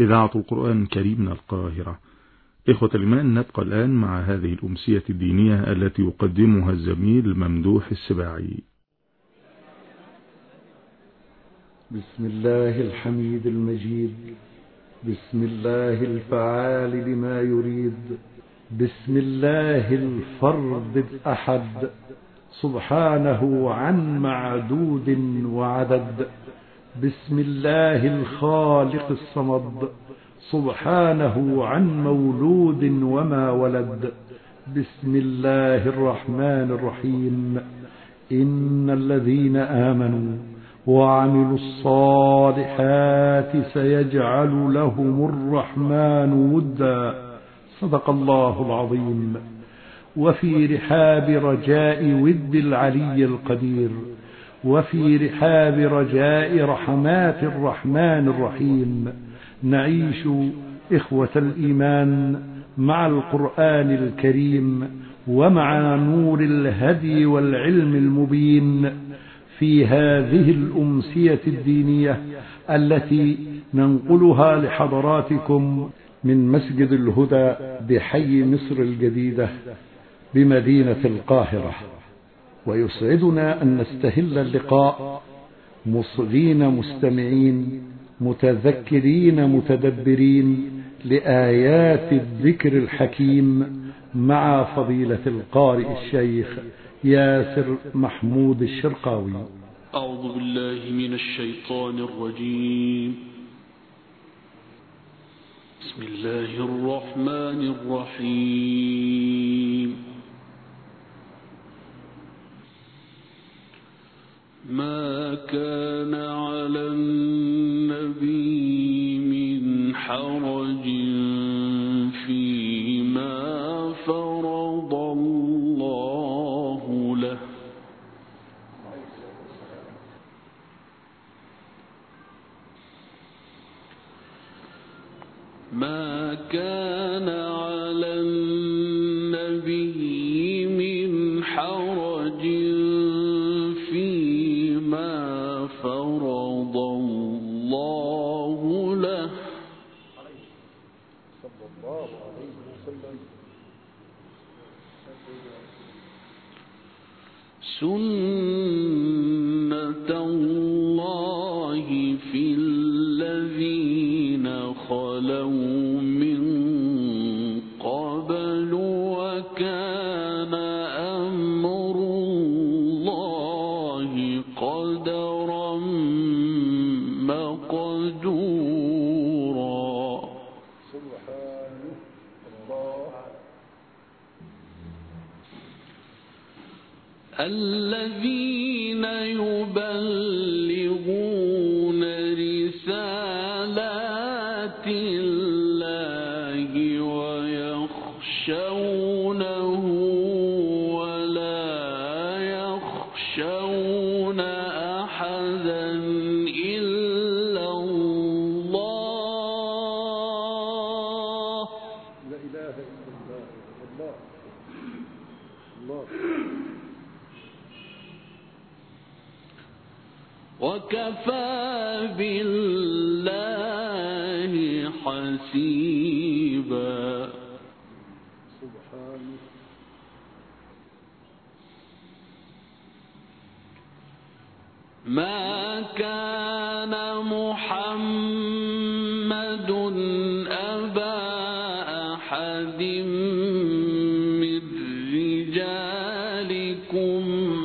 إذاعة القرآن الكريم من القاهرة. إخوة الإيمان، نبقى الآن مع هذه الأمسية الدينية التي يقدمها الزميل ممدوح السباعي. بسم الله الحميد المجيد، بسم الله الفعال لما يريد، بسم الله الفرد الأحد، سبحانه عن معدود وعدد، بسم الله الخالق الصمد، سبحانه عن مولود وما ولد، بسم الله الرحمن الرحيم. إن الذين آمنوا وعملوا الصالحات سيجعل لهم الرحمن ودا. صدق الله العظيم. وفي رحاب رجاء ود العلي القدير، وفي رحاب رجاء رحمات الرحمن الرحيم، نعيش إخوة الإيمان مع القرآن الكريم ومع نور الهدي والعلم المبين في هذه الأمسية الدينية التي ننقلها لحضراتكم من مسجد الهدى بحي مصر الجديدة بمدينة القاهرة. ويسعدنا أن نستهل اللقاء مصغين مستمعين متذكرين متدبرين لآيات الذكر الحكيم مع فضيلة القارئ الشيخ ياسر محمود الشرقاوي. أعوذ بالله من الشيطان الرجيم. بسم الله الرحمن الرحيم. ما كان على النبي من حرج فيما فرض الله له، ما كان على النبي من حرج فيما فرض الله له، سنة الله في الذين خلوا من قبل، وكان أمر الله قدرا مقدورا. سبحانه الله. الذين يبلغون رسالات الله ويخشونه ولا يخشون أحدا إلا الله. لا إله إلا الله. الله الله. وكفى بالله حسيبا. سبحانه. ما كان محمد أبا أحد من رجالكم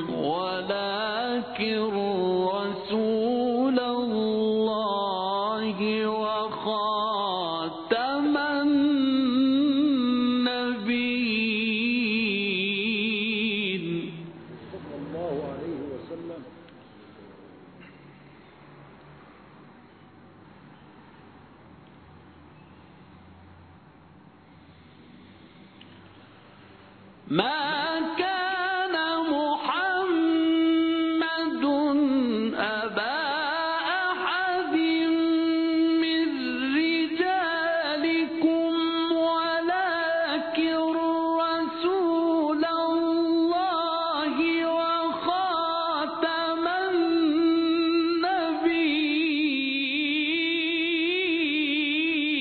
ولكن رسول الله وخاتم النبيين. صلى الله عليه وسلم. ما كان محمد أبا أحد من رجالكم ولكن رسول الله وخاتم النبيين.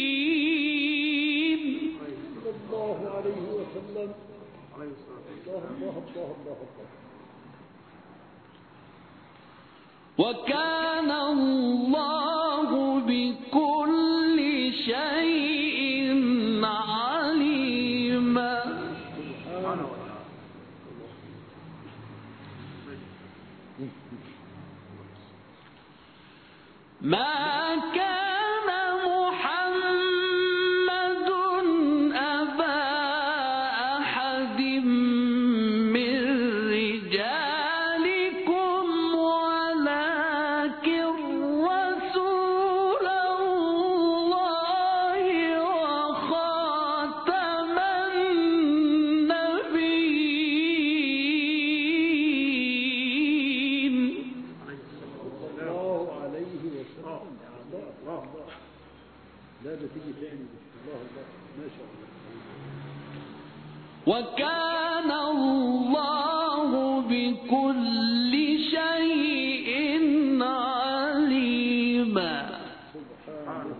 وكان الله بكل شيء عليما ما كان محمد أبا أحد من رجالكم ولكن رسول الله وخاتم النبيين. الله عليه وسلم. لا ده تيجي تاني. الله ما شاء الله. وكان الله بكل شيء عليما. سبحانه.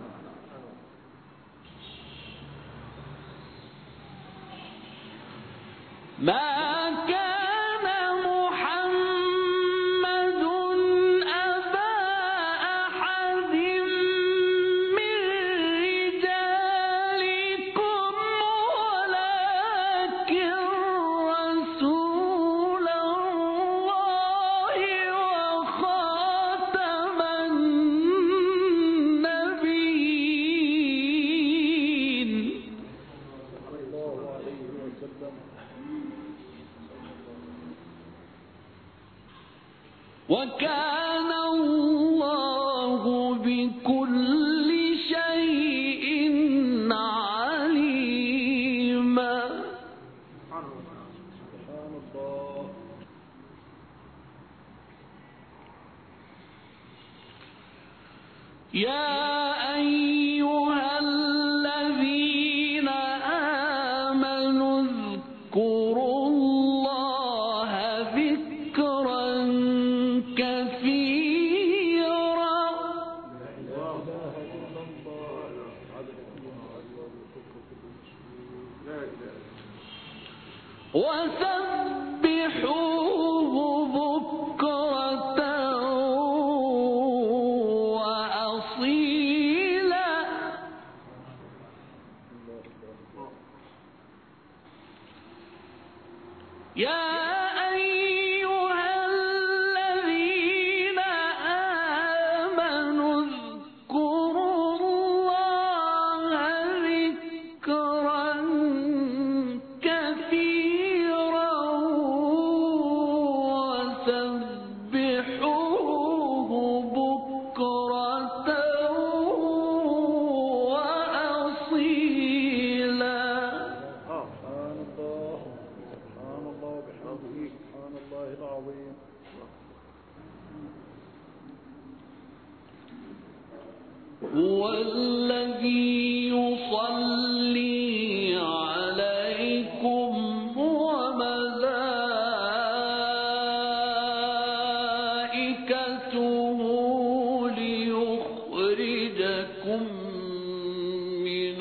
ما كان محمد أبا أحد من رجالكم ولكن رسول الله وخاتم النبيين. الله عليه وسلم. وكان الله بكل شيء عليما. سبحان الله. يا أيها الذين آمنوا اذكروا الله ذكرا كثيرا وسبحوه بكرة وأصيلا. يا أيها الذين آمنوا اذكروا الله ذكرا كثيرا وسبحوه بكرة وأصيلا. سبحان الله. سبحان الله وبحمده. سبحان الله العظيم. هو الذي يصلي عليكم وملائكته ليخرجكم من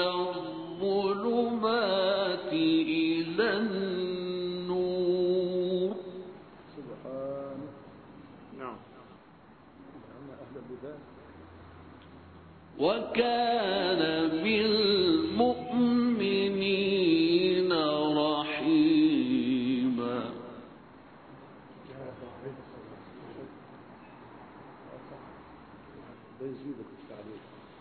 الظلمات إلى النور. سبحانه. نعم. أنا أهلا بذلك. وكان بالمؤمنين رحيما. ده يزيدك التعليق.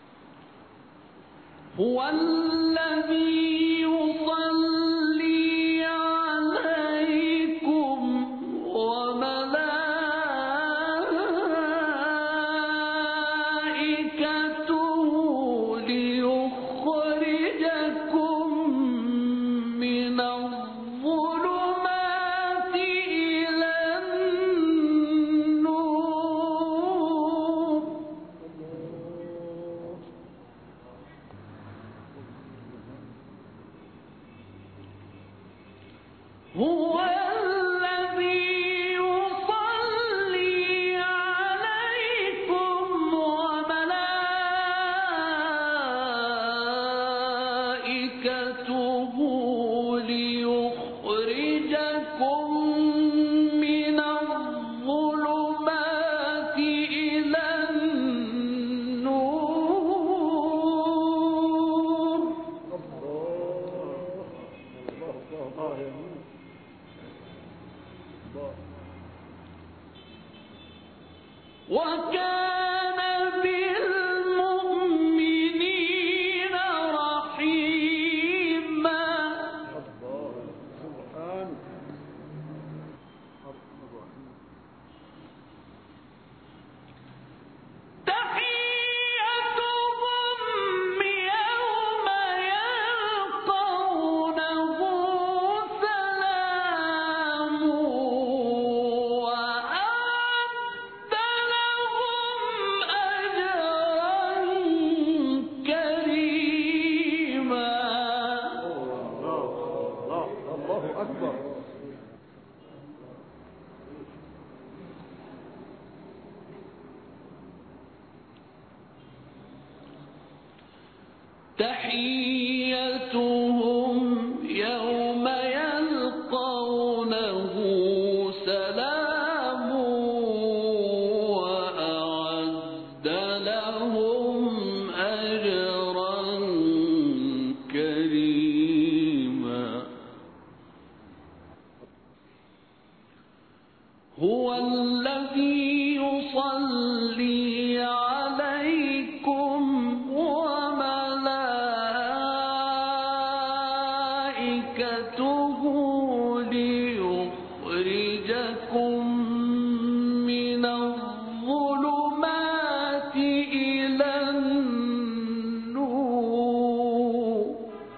هو الذي يصلي عليكم وملائكته ليخرجكم من الظلمات إلى النور. هو الذي يصلي عليكم وملائكته ليخرجكم وكان بالمؤمنين رحيما. سبحانه. تحيتهم يوم يلقونه سلام وأعد لهم أجرا كريما. الله أكبر. تحيتهم يوم يلقونه سلام وأعد لهم أجرا كريما. هو الذي يصلي عليكم وملائكته ليخرجكم من الظلمات إلى النور.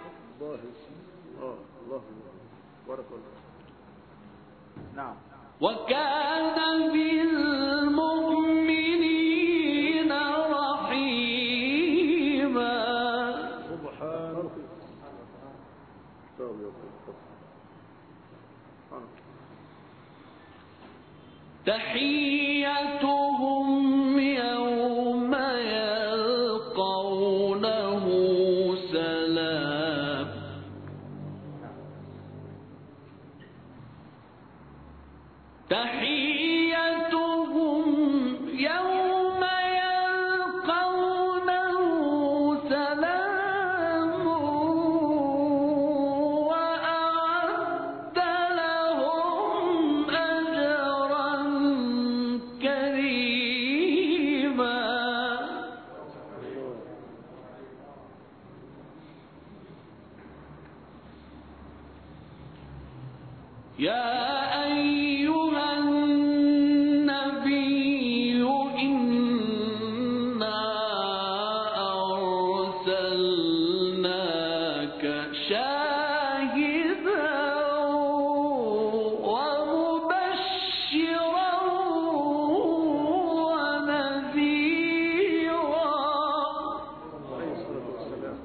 الله بارك الله. نعم. وكان بالمؤمنين رحيما. سبحانه. تحيتهم يوم يلقونه سلام. تحيتهم يوم يلقونه سلام وأعد لهم أجرا كريما. يا أيها النبي إنا أرسلناك شاهدا ومبشرا ونذيرا. عليه الصلاة والسلام.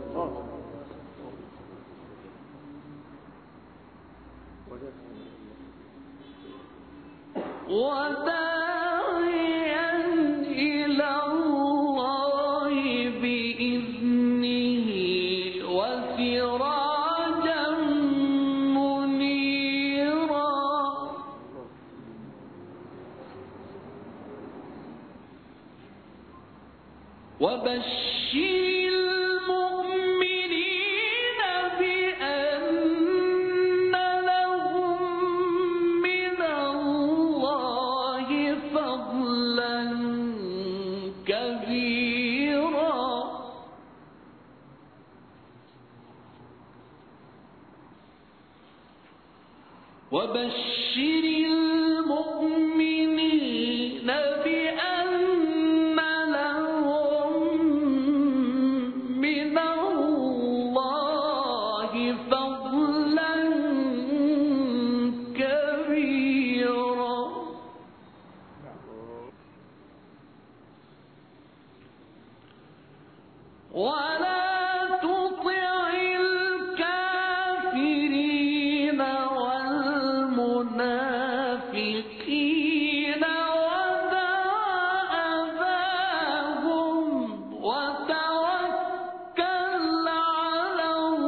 وداعيا إلى الله بإذنه وسراجا منيرا. وبشر المؤمنين بأن لهم من الله فضلا كبيرا. وبشر المؤمنين بأن لهم من الله فضلا كبيرا. ولا تطع الكافرين والمنافقين ودع أذاهم وتوكل على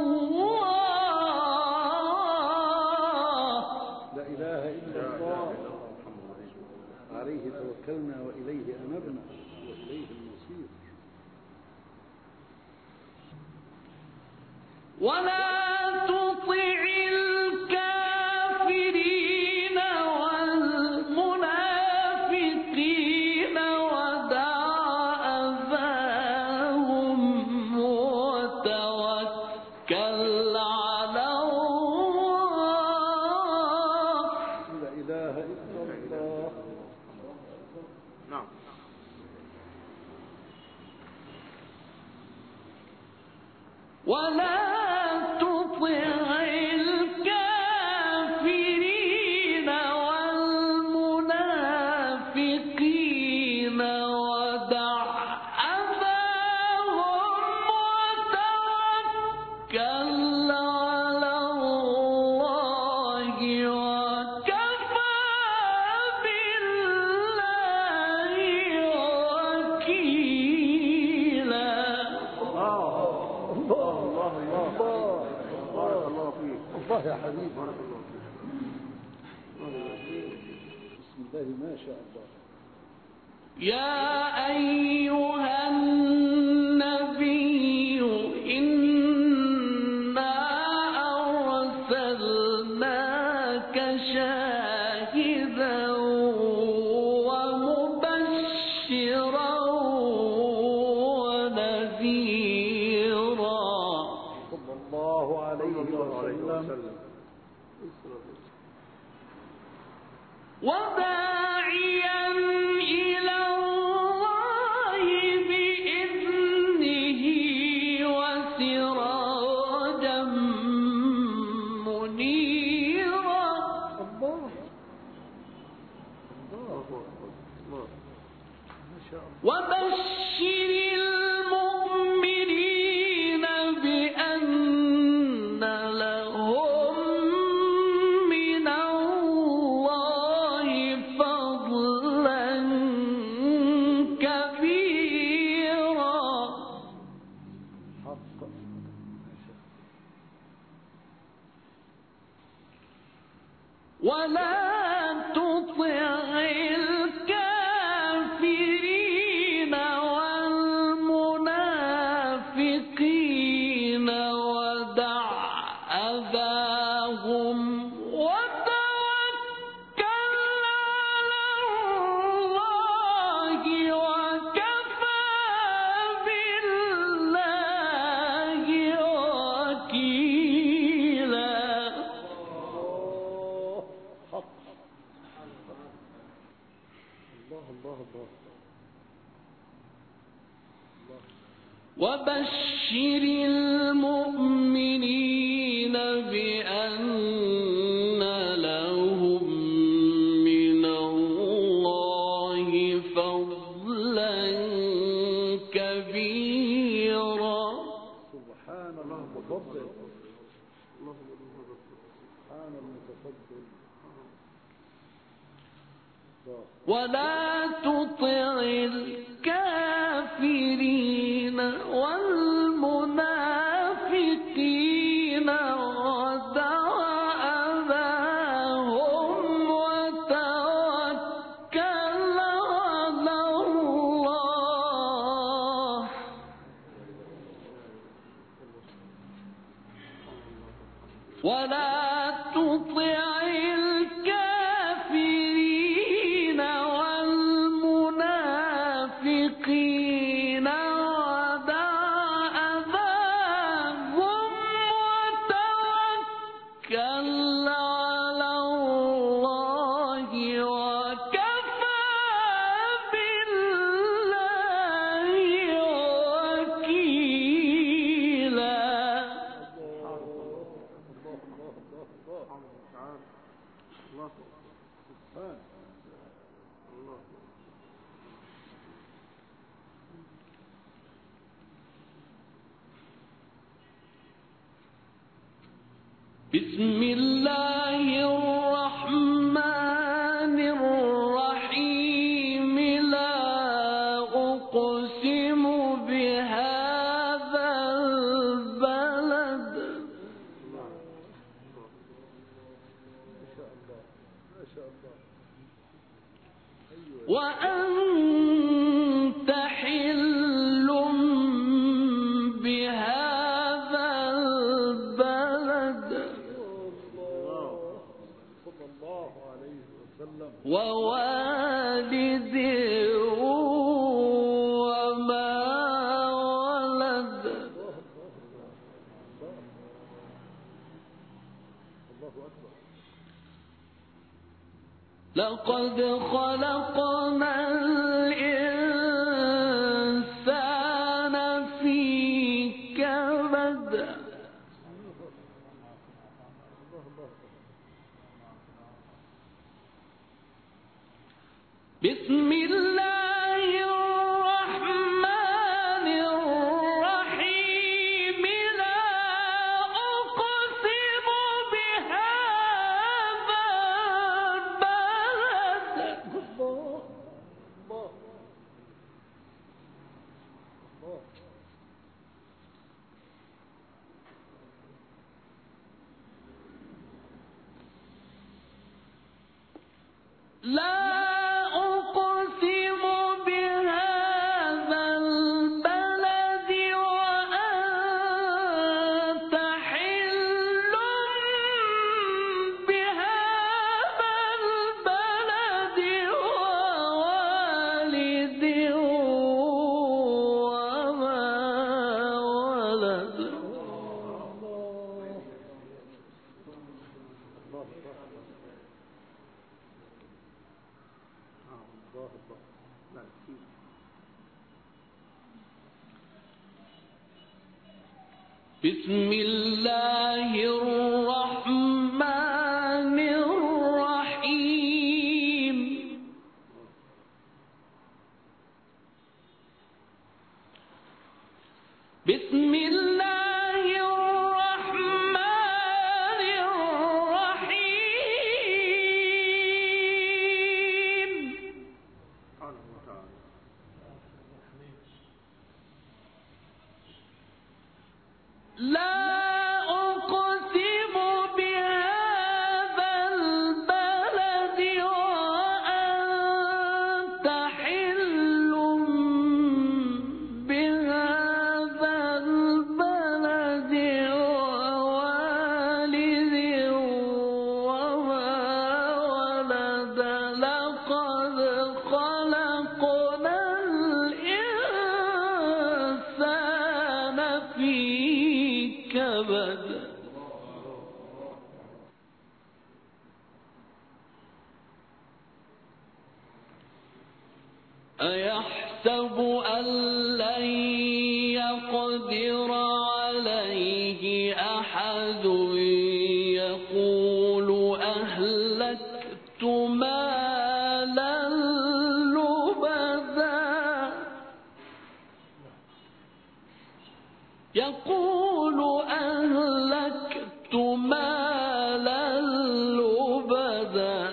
الله. لا إله إلا الله. عليه توكلنا وإليه أنبنا وإليه المصير. ولا تطع الكافرين والمنافقين ولا تطع الكافرين والمنافقين ودع أذاهم وتوكل على الله وكفى بالله وكيلا. الله يا حبيبي، بسم الله ما شاء الله. يا أيها النبي إنا أرسلناك شاهدا ومبشرا ونذيرا صلى الله عليه وسلم وداعيا إلى الله بإذنه وسراجا منيرا. الله ما شاء الله. وبشر المؤمنين بأن لهم من الله فضلا كبيرا. حق ما شاء ولا تطع الكافرين والمنافقين ودع أذاهم وتوكل على الله وكفى بالله وكيلا. الله. حق. الله الله الله. وبشر المؤمنين بأن لهم من الله فضلا كبيرا. سبحان المتفضل، سبحان المتفضل. الله. ولا تطع الكافرين والمنافقين ودع أذاهم وتوكل على الله ولا تطع الكافرين والمنافقين ودع أذاهم وتوكل على الله وكفى بالله وكيلا. بسم الله الرحمن الرحيم. لا أقسم بهذا البلد وأنت حل بهذا البلد صلى الله عليه وسلم. ووالد وما ولد. الله أكبر. لقد خلقنا الإنسان في كبد بسم الله الرحمن الرحيم لا أقسم بهذا البلد الله الله الله لا أقسم بهذا البلد وأنت حل بهذا البلد ووالد وما ولد بسم الله الرحمن الرحيم بسم الله الرحمن الرحيم لا أقسم بهذا البلد وأنت حل بهذا البلد ووالد وما ولد لقد خلقنا الإنسان في كبد أيحسب أن لن يقدر عليه أحد يقول أهلكت مالا لبدا يقول أهلكت مالا لبدا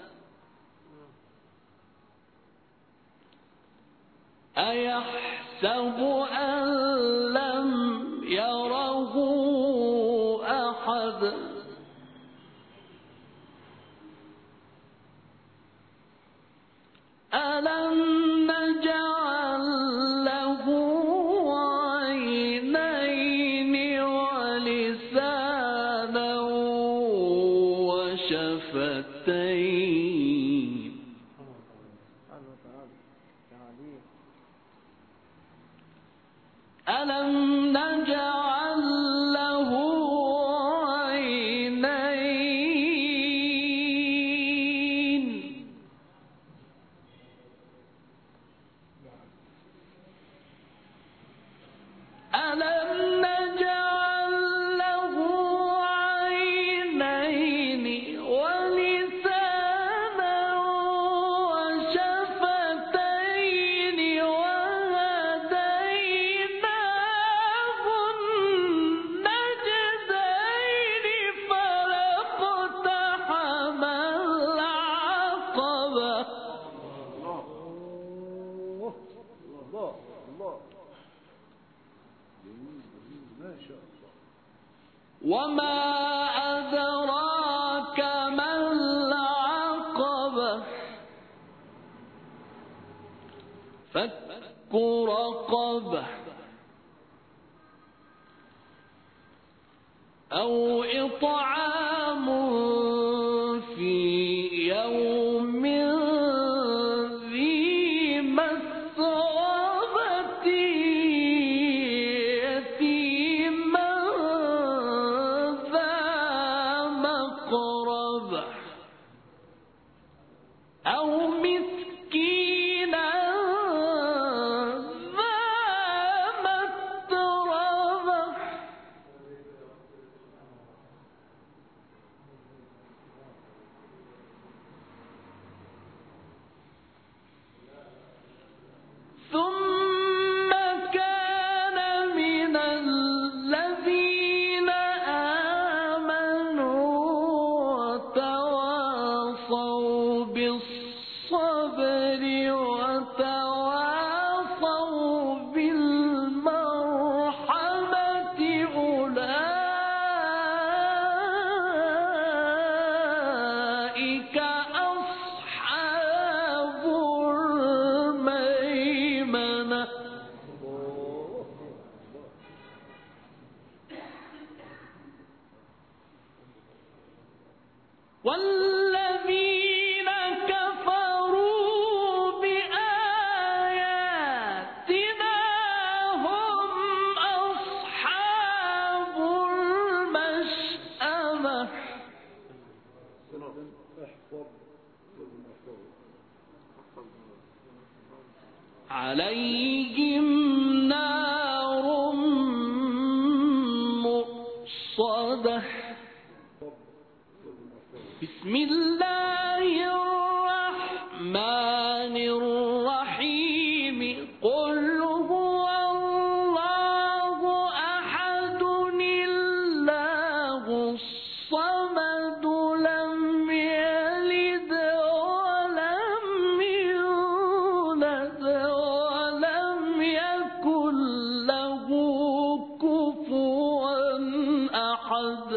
أيحسب أن لم يره أحد ألم نجعل له عينين ولسانا وشفتين ألم نجعل له عينين ألم نجعل له عينين ولسانا وشفتين وهديناه النجدين فلا اقتحم العقبة الله الله ما شاء الله وما أدراك ما العقبة فك رقبة أو إطعام في يوم ذي مسغبة يتيما ذا مقربة أو مسكينا ذا متربة والذين كفروا بآياتنا هم أصحاب المشأمة عليهم نار مؤصدة بسم الله الرحمن الرحيم قل هو الله أحد الله الصمد لم يلد ولم يولد ولم يكن له كفوا أحد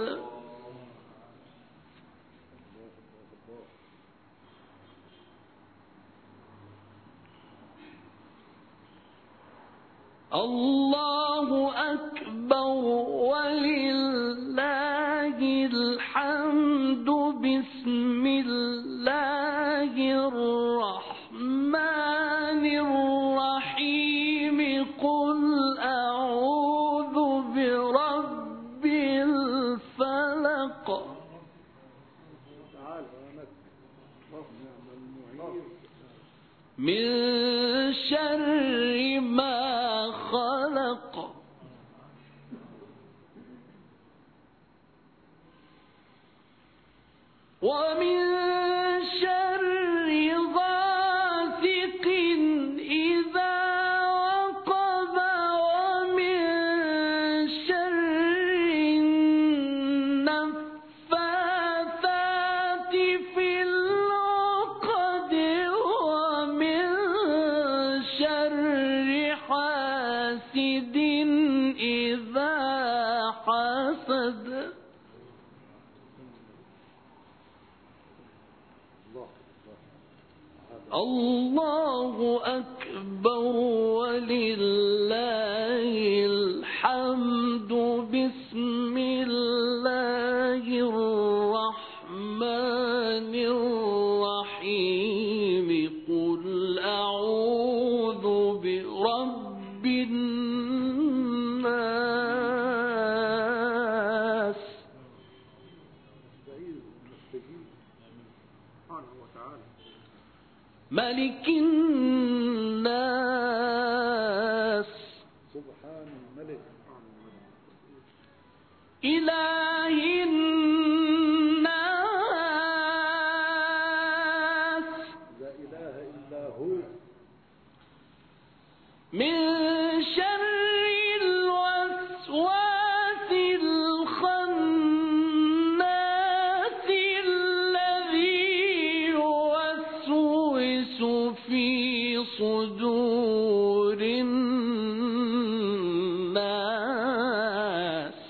الله أكبر ولله الحمد بسم الله الرحمن الرحيم قل أعوذ برب الفلق من شر ما خلق ومن شر غاسق إذا وقب ومن شر النفاثات في العقد ومن شر حاسد إذا حسد الله أكبر ولله الحمد بسم الله الرحمن الرحيم قل أعوذ برب الناس ملك الناس سبحان الملك إله الناس لا إله إلا هو من شر الوسواس الخناس الذي يوسوس في صدور الناس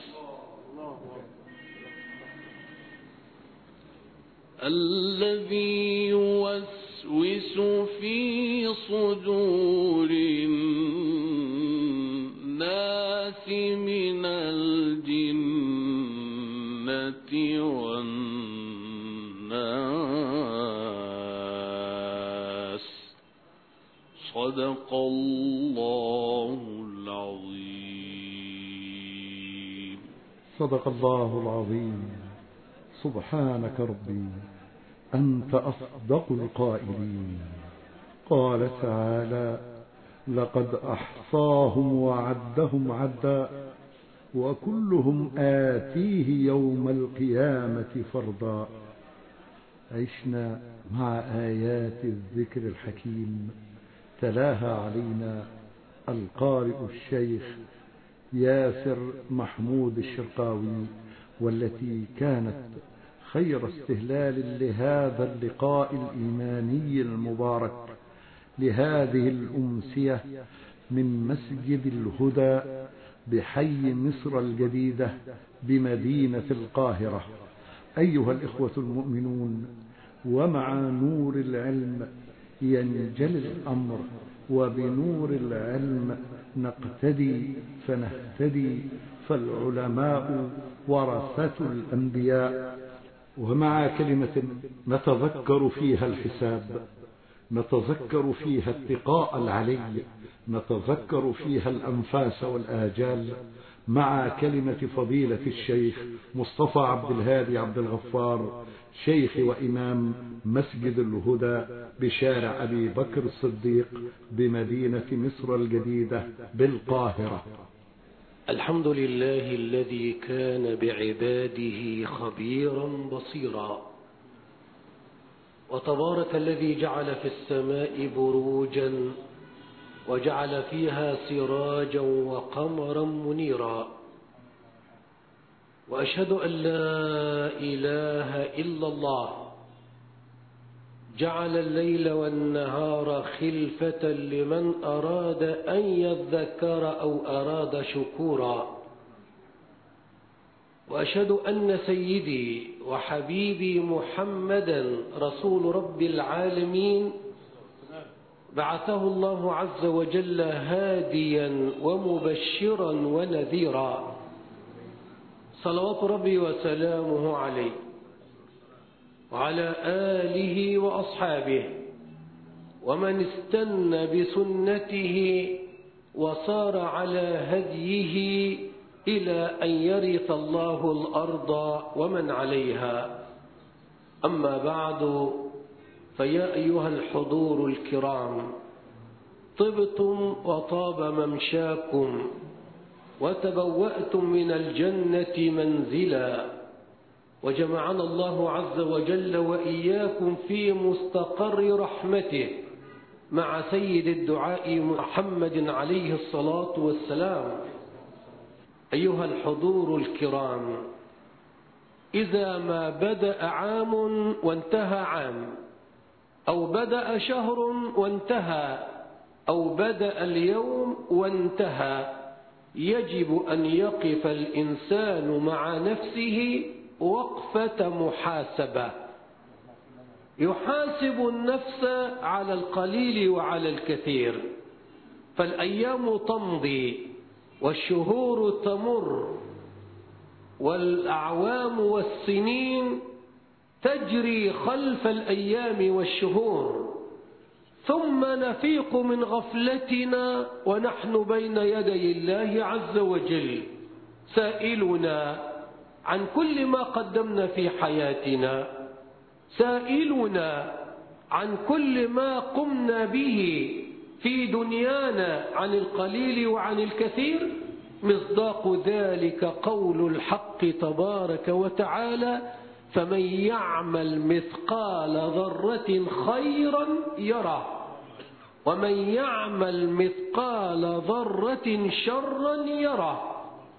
الذي يوسوس في صدور الناس من الجنة والناس صدق الله العظيم صدق الله العظيم. سبحانك ربي أنت أصدق القائلين. قال تعالى لقد أحصاهم وعدهم عدا وكلهم آتيه يوم القيامة فردا. عشنا مع آيات الذكر الحكيم تلاها علينا القارئ الشيخ ياسر محمود الشرقاوي، والتي كانت خير استهلال لهذا اللقاء الإيماني المبارك لهذه الأمسية من مسجد الهدى بحي مصر الجديدة بمدينة القاهرة. أيها الإخوة المؤمنون، ومع نور العلم ينجلي الأمر، وبنور العلم نقتدي فنهتدي، فالعلماء ورثة الأنبياء. ومع كلمة نتذكر فيها الحساب، نتذكر فيها اتقاء العلي، نتذكر فيها الأنفاس والآجال، مع كلمة فضيلة الشيخ مصطفى عبد الهادي عبد الغفار، شيخ وإمام مسجد الهدى بشارع أبي بكر الصديق بمدينة مصر الجديدة بالقاهرة. الحمد لله الذي كان بعباده خبيرا بصيرا، وتبارك الذي جعل في السماء بروجا وجعل فيها سراجا وقمرا منيرا، وأشهد أن لا إله إلا الله جعل الليل والنهار خلفة لمن أراد أن يذكر أو أراد شكورا، وأشهد أن سيدي وحبيبي محمدا رسول رب العالمين بعثه الله عز وجل هاديا ومبشرا ونذيرا، صلوات ربي وسلامه عليه وعلى آله وأصحابه ومن استنى بسنته وصار على هديه إلى أن يرث الله الأرض ومن عليها. أما بعد، فيا أيها الحضور الكرام، طبتم وطاب ممشاكم وتبوأتم من الجنة منزلا، وجمعنا الله عز وجل وإياكم في مستقر رحمته مع سيد الدعاء محمد عليه الصلاة والسلام. أيها الحضور الكرام، إذا ما بدأ عام وانتهى عام، أو بدأ شهر وانتهى، أو بدأ اليوم وانتهى، يجب أن يقف الإنسان مع نفسه وقفة محاسبة، يحاسب النفس على القليل وعلى الكثير، فالأيام تمضي والشهور تمر والأعوام والسنين تجري خلف الأيام والشهور، ثم نفيق من غفلتنا ونحن بين يدي الله عز وجل سائلنا عن كل ما قدمنا في حياتنا، سائلنا عن كل ما قمنا به في دنيانا، عن القليل وعن الكثير. مصداق ذلك قول الحق تبارك وتعالى: فمن يعمل مثقال ذرة خيرا يره، ومن يعمل مثقال ذرة شرا يره.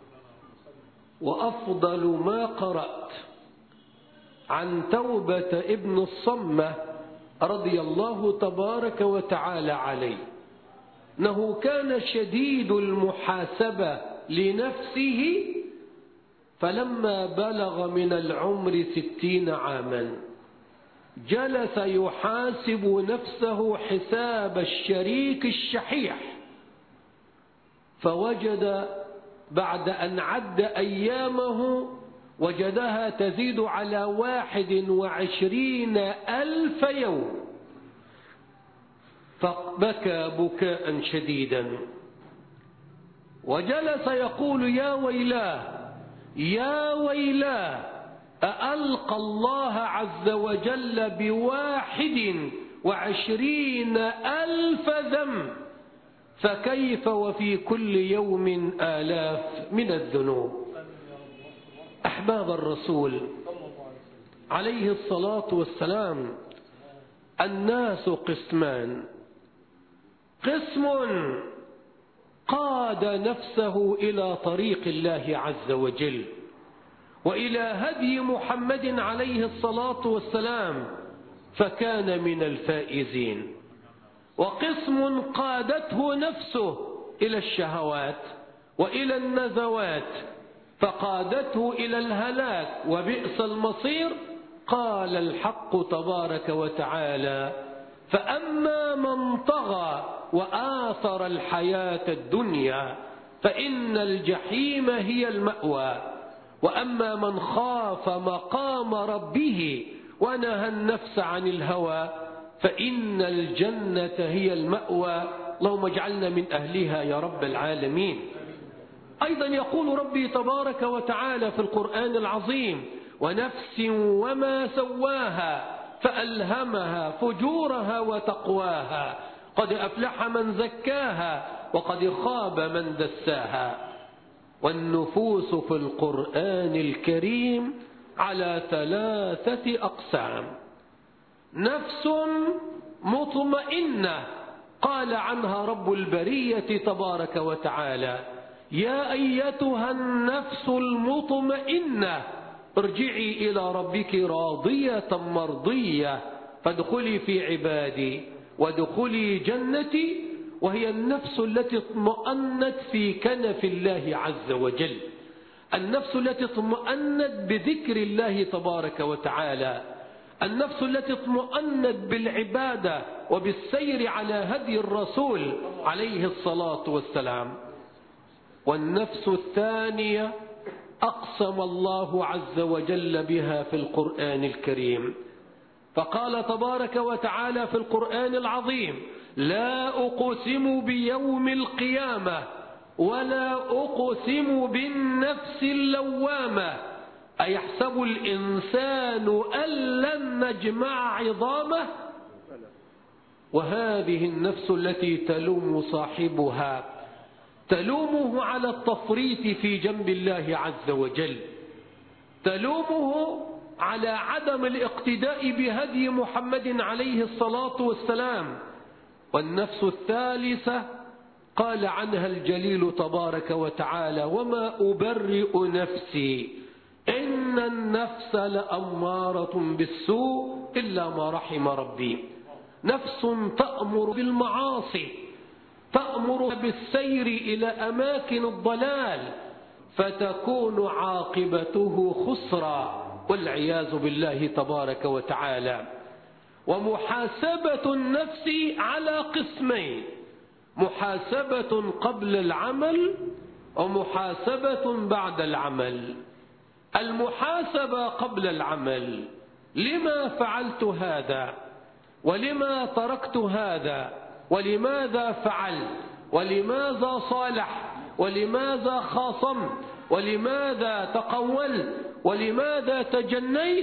وأفضل ما قرأت عن توبة ابن الصمة رضي الله تبارك وتعالى عليه أنه كان شديد المحاسبة لنفسه، فلما بلغ من العمر 60 عاما جلس يحاسب نفسه حساب الشريك الشحيح، فوجد بعد أن عد أيامه وجدها تزيد على 21,000 يوم، فبكى بكاء شديدا وجلس يقول: يا ويلاه يا ويلاه، أألقى الله عز وجل 21,000 ذنب، فكيف وفي كل يوم آلاف من الذنوب. أحباب الرسول عليه الصلاة والسلام، الناس قسمان: قسم قاد نفسه إلى طريق الله عز وجل وإلى هدي محمد عليه الصلاة والسلام فكان من الفائزين، وقسم قادته نفسه إلى الشهوات وإلى النزوات فقادته إلى الهلاك وبئس المصير. قال الحق تبارك وتعالى: فأما من طغى وآثر الحياة الدنيا فإن الجحيم هي المأوى، وأما من خاف مقام ربه ونهى النفس عن الهوى فإن الجنة هي المأوى. اللهم اجعلنا من أهلها يا رب العالمين. أيضا يقول ربي تبارك وتعالى في القرآن العظيم: ونفس وما سواها فألهمها فجورها وتقواها قد أفلح من زكاها وقد خاب من دساها. والنفوس في القرآن الكريم على 3 أقسام: نفس مطمئنة قال عنها رب البرية تبارك وتعالى: يا أيتها النفس المطمئنة ارجعي إلى ربك راضية مرضية فادخلي في عبادي وادخلي جنتي. وهي النفس التي اطمأنت في كنف الله عز وجل، النفس التي اطمأنت بذكر الله تبارك وتعالى، النفس التي اطمأنت بالعبادة وبالسير على هدي الرسول عليه الصلاة والسلام. والنفس الثانية أقسم الله عز وجل بها في القرآن الكريم، فقال تبارك وتعالى في القرآن العظيم: لا أقسم بيوم القيامة ولا أقسم بالنفس اللوامة أيحسب الإنسان أن لن نجمع عظامه. وهذه النفس التي تلوم صاحبها، تلومه على التفريط في جنب الله عز وجل، تلومه على عدم الاقتداء بهدي محمد عليه الصلاة والسلام. والنفس الثالثة قال عنها الجليل تبارك وتعالى: وما أبرئ نفسي إن النفس لأمارة بالسوء إلا ما رحم ربي. نفس تأمر بالمعاصي، تأمر بالسير إلى أماكن الضلال، فتكون عاقبته خسرا والعياذ بالله تبارك وتعالى. ومحاسبة النفس على قسمين: محاسبة قبل العمل ومحاسبة بعد العمل. المحاسبة قبل العمل: لما فعلت هذا؟ ولما تركت هذا؟ ولماذا فعلت؟ ولماذا صالح؟ ولماذا خاصمت؟ ولماذا تقولت؟ ولماذا تجنيت؟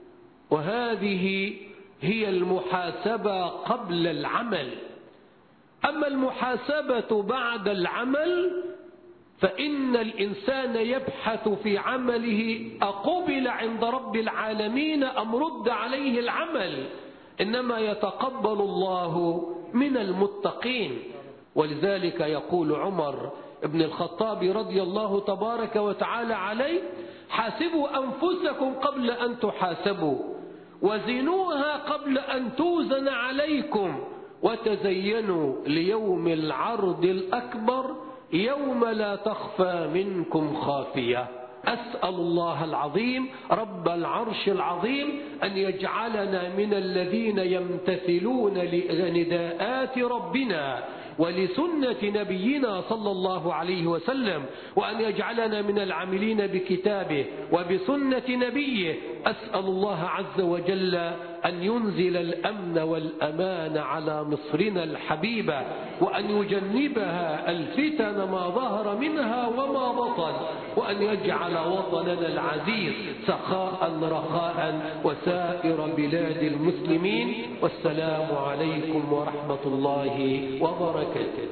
وهذه هي المحاسبة قبل العمل. أما المحاسبة بعد العمل فإن الإنسان يبحث في عمله: أقبل عند رب العالمين أم رد عليه العمل؟ إنما يتقبل الله من المتقين. ولذلك يقول عمر بن الخطاب رضي الله تبارك وتعالى عليه: حاسبوا أنفسكم قبل أن تحاسبوا، وزنوها قبل أن توزن عليكم، وتزينوا ليوم العرض الأكبر يوم لا تخفى منكم خافية. أسأل الله العظيم رب العرش العظيم أن يجعلنا من الذين يمتثلون لنداءات ربنا ولسنة نبينا صلى الله عليه وسلم، وأن يجعلنا من العاملين بكتابه وبسنة نبيه. أسأل الله عز وجل أن ينزل الأمن والأمان على مصرنا الحبيبة، وأن يجنبها الفتن ما ظهر منها وما بطن، وأن يجعل وطننا العزيز سخاء رخاء وسائر بلاد المسلمين. والسلام عليكم ورحمة الله وبركاته.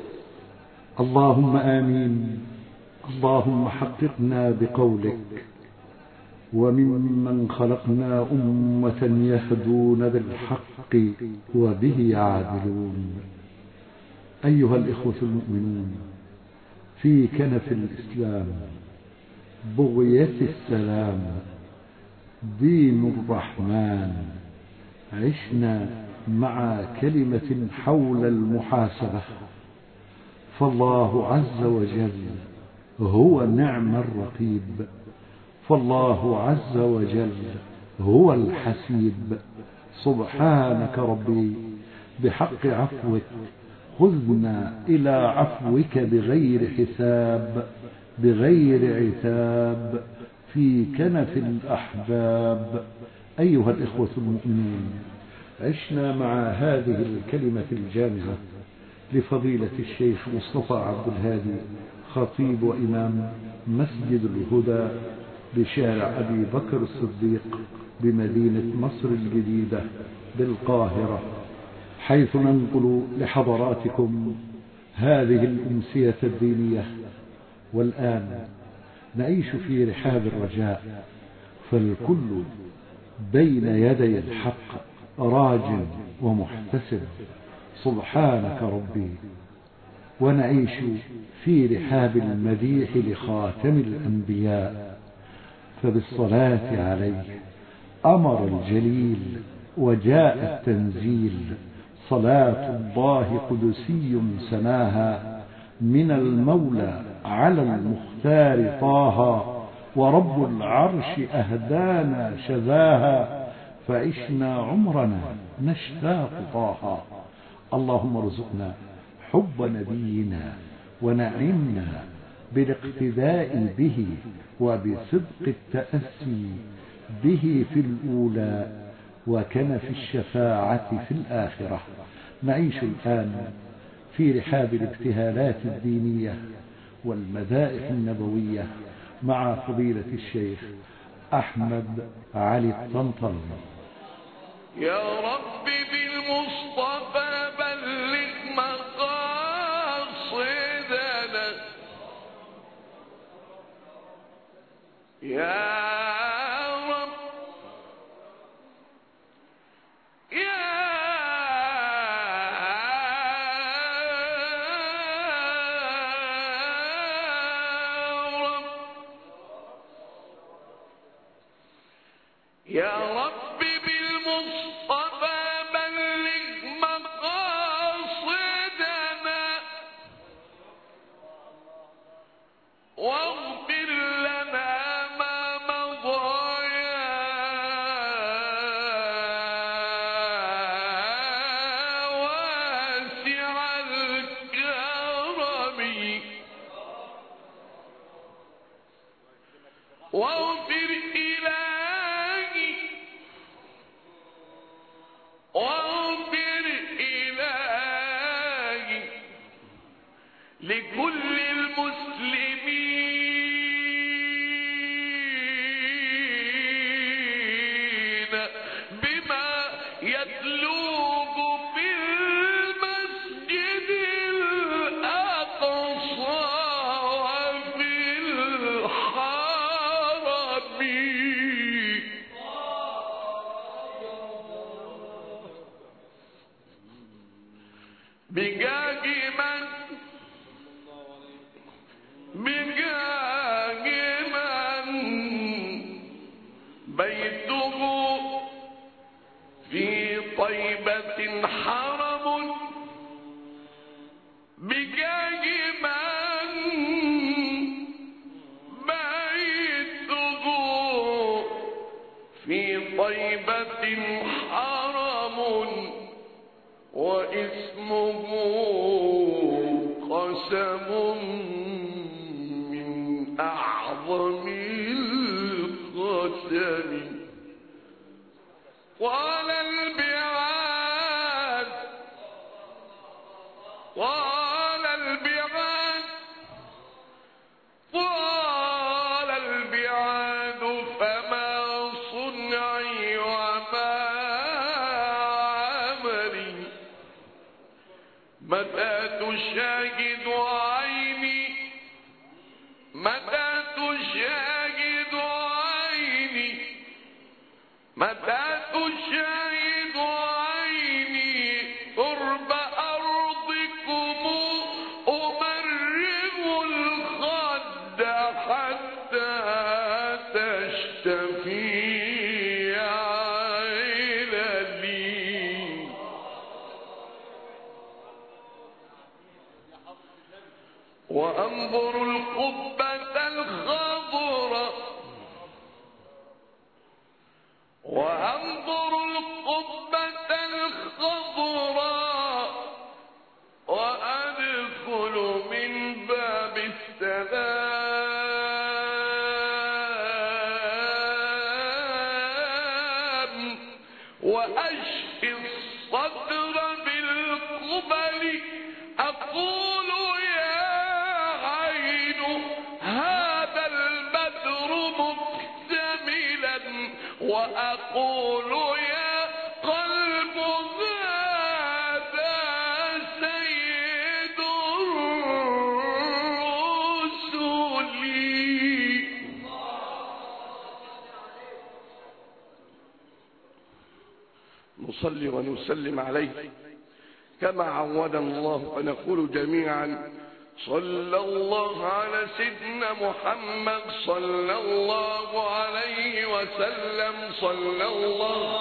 اللهم آمين. اللهم حققنا بقولك: وممن خلقنا أمة يهدون بالحق وبه يعدلون. أيها الإخوة المؤمنون، في كنف الإسلام بغية السلام دين الرحمن عشنا مع كلمة حول المحاسبة، فالله عز وجل هو نعم الرقيب، فالله عز وجل هو الحسيب. سبحانك ربي بحق عفوك خذنا إلى عفوك بغير حساب بغير عتاب في كنف الأحباب. أيها الإخوة المؤمنون، عشنا مع هذه الكلمة الجامعة لفضيلة الشيخ مصطفى عبد الهادي، خطيب وإمام مسجد الهدى بشارع أبي بكر الصديق بمدينة مصر الجديدة بالقاهرة، حيث ننقل لحضراتكم هذه الأمسية الدينية. والآن نعيش في رحاب الرجاء، فالكل بين يدي الحق راج ومحتسب، سبحانك ربي. ونعيش في رحاب المديح لخاتم الأنبياء، فبالصلاة عليه أمر الجليل وجاء التنزيل، صلاة الله قدسي سماها من المولى على المختار طه، ورب العرش أهدانا شذاها، فعشنا عمرنا نشتاق طه. اللهم ارزقنا حب نبينا ونعمنا بالاقتداء به وبصدق التأسي به في الأولى وكنف الشفاعة في الآخرة. نعيش الآن في رحاب الابتهالات الدينية والمدائح النبوية مع فضيلة الشيخ أحمد علي الطنطاوي. يا رب بالمصطفى بلغ مقاصدنا، يا رب يا رب يا رب بالمصطفى بلغ مقاصدنا، واغفر لنا ما مضى يا واسع الكرم، واغفر إلهي واغفر إلهي لكل المسلمين بما يتلوه في المسجد الأقصى وفي الحرم، بجاه من بيته في طيبة حرم، بجاه من بيته في طيبة حرم، واسمه قسم من أعظم القسم. قال البعاد قال البعاد قال البعاد فما صنعي وما عملي، متى تشاهد عيني متى تشاهد عيني متى تشاهد عيني قرب أرضكم أمرغ الخد حتى تشتفي عيني، وأنظر القبة الخضراء وأنظر القبة الخضراء وأدخل من باب السلام، وأشفي الصدر بالقبل أقول يا عين هذا البدر مكتملا وأقول يا قلب هذا سيد الرسل. نصلي ونسلم عليه كما عودنا الله فنقول جميعا صلى الله على سيدنا محمد صلى الله عليه وسلم صلى الله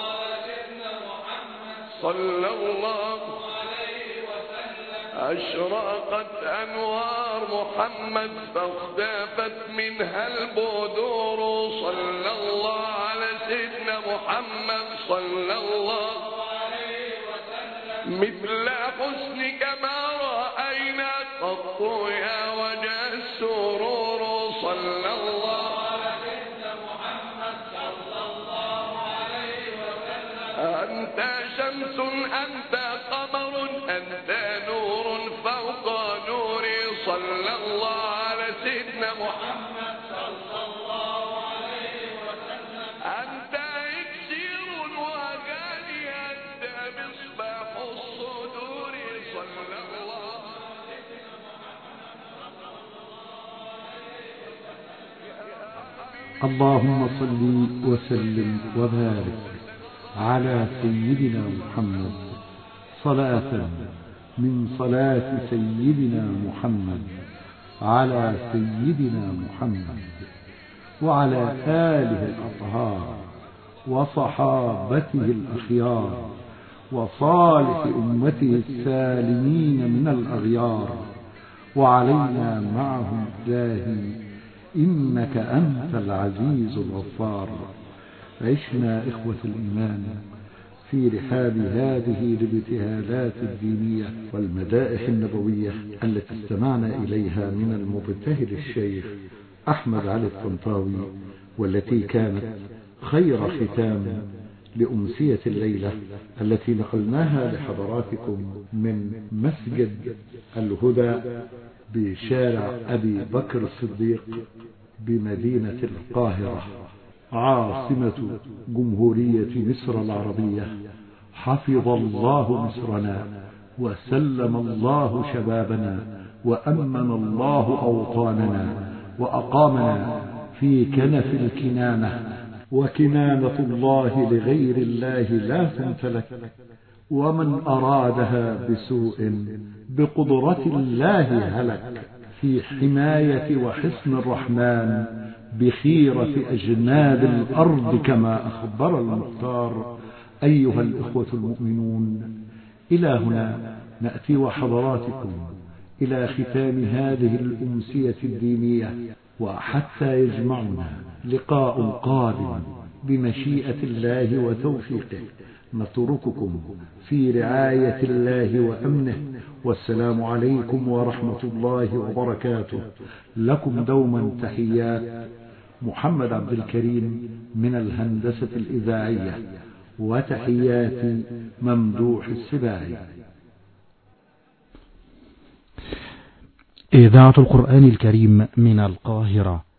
عليه وسلم. أشرقت أنوار محمد فاختفت منها البدور صلى الله على سيدنا محمد صلى الله عليه وسلم. مثل حسنك ما رأينا قط يا وجه السرور صلى الله على سيدنا محمد صلى الله عليه وسلم. أنت شمس أنت قمر أنت نور فوق نوري صلى الله على سيدنا محمد صلى الله عليه وسلم. أنت إكسير وغالي أنت مصباح الصدور صلى الله على سيدنا محمد. اللهم صل وسلم وبارك على سيدنا محمد صلاة من صلاة سيدنا محمد على سيدنا محمد وعلى آله الأطهار وصحابته الأخيار وصالح أمته السالمين من الأغيار وعلينا معهم إلهي إنك أنت العزيز الغفار. عشنا إخوة الإيمان في رحاب هذه الابتهالات الدينية والمدائح النبوية التي استمعنا إليها من المبتهل الشيخ أحمد علي الطنطاوي، والتي كانت خير ختام لأمسية الليلة التي نقلناها لحضراتكم من مسجد الهدى بشارع أبي بكر الصديق بمدينة القاهرة عاصمة جمهورية مصر العربية. حفظ الله مصرنا وسلم الله شبابنا وأمن الله أوطاننا وأقامنا في كنف الكنانة، وكنانة الله لغير الله لا تمتلك، ومن أرادها بسوء بقدرة الله هلك. في حماية وحصن الرحمن بخيرة أجناد الأرض كما أخبر المختار. أيها الإخوة المؤمنون، إلى هنا نأتي وحضراتكم إلى ختام هذه الأمسية الدينية، وحتى يجمعنا لقاء قادم بمشيئة الله وتوفيقه نترككم في رعاية الله وأمنه، والسلام عليكم ورحمة الله وبركاته. لكم دوما تحيات محمد عبد الكريم من الهندسة الإذاعية، وتحيات ممدوح السباعي. إذاعة القرآن الكريم من القاهرة.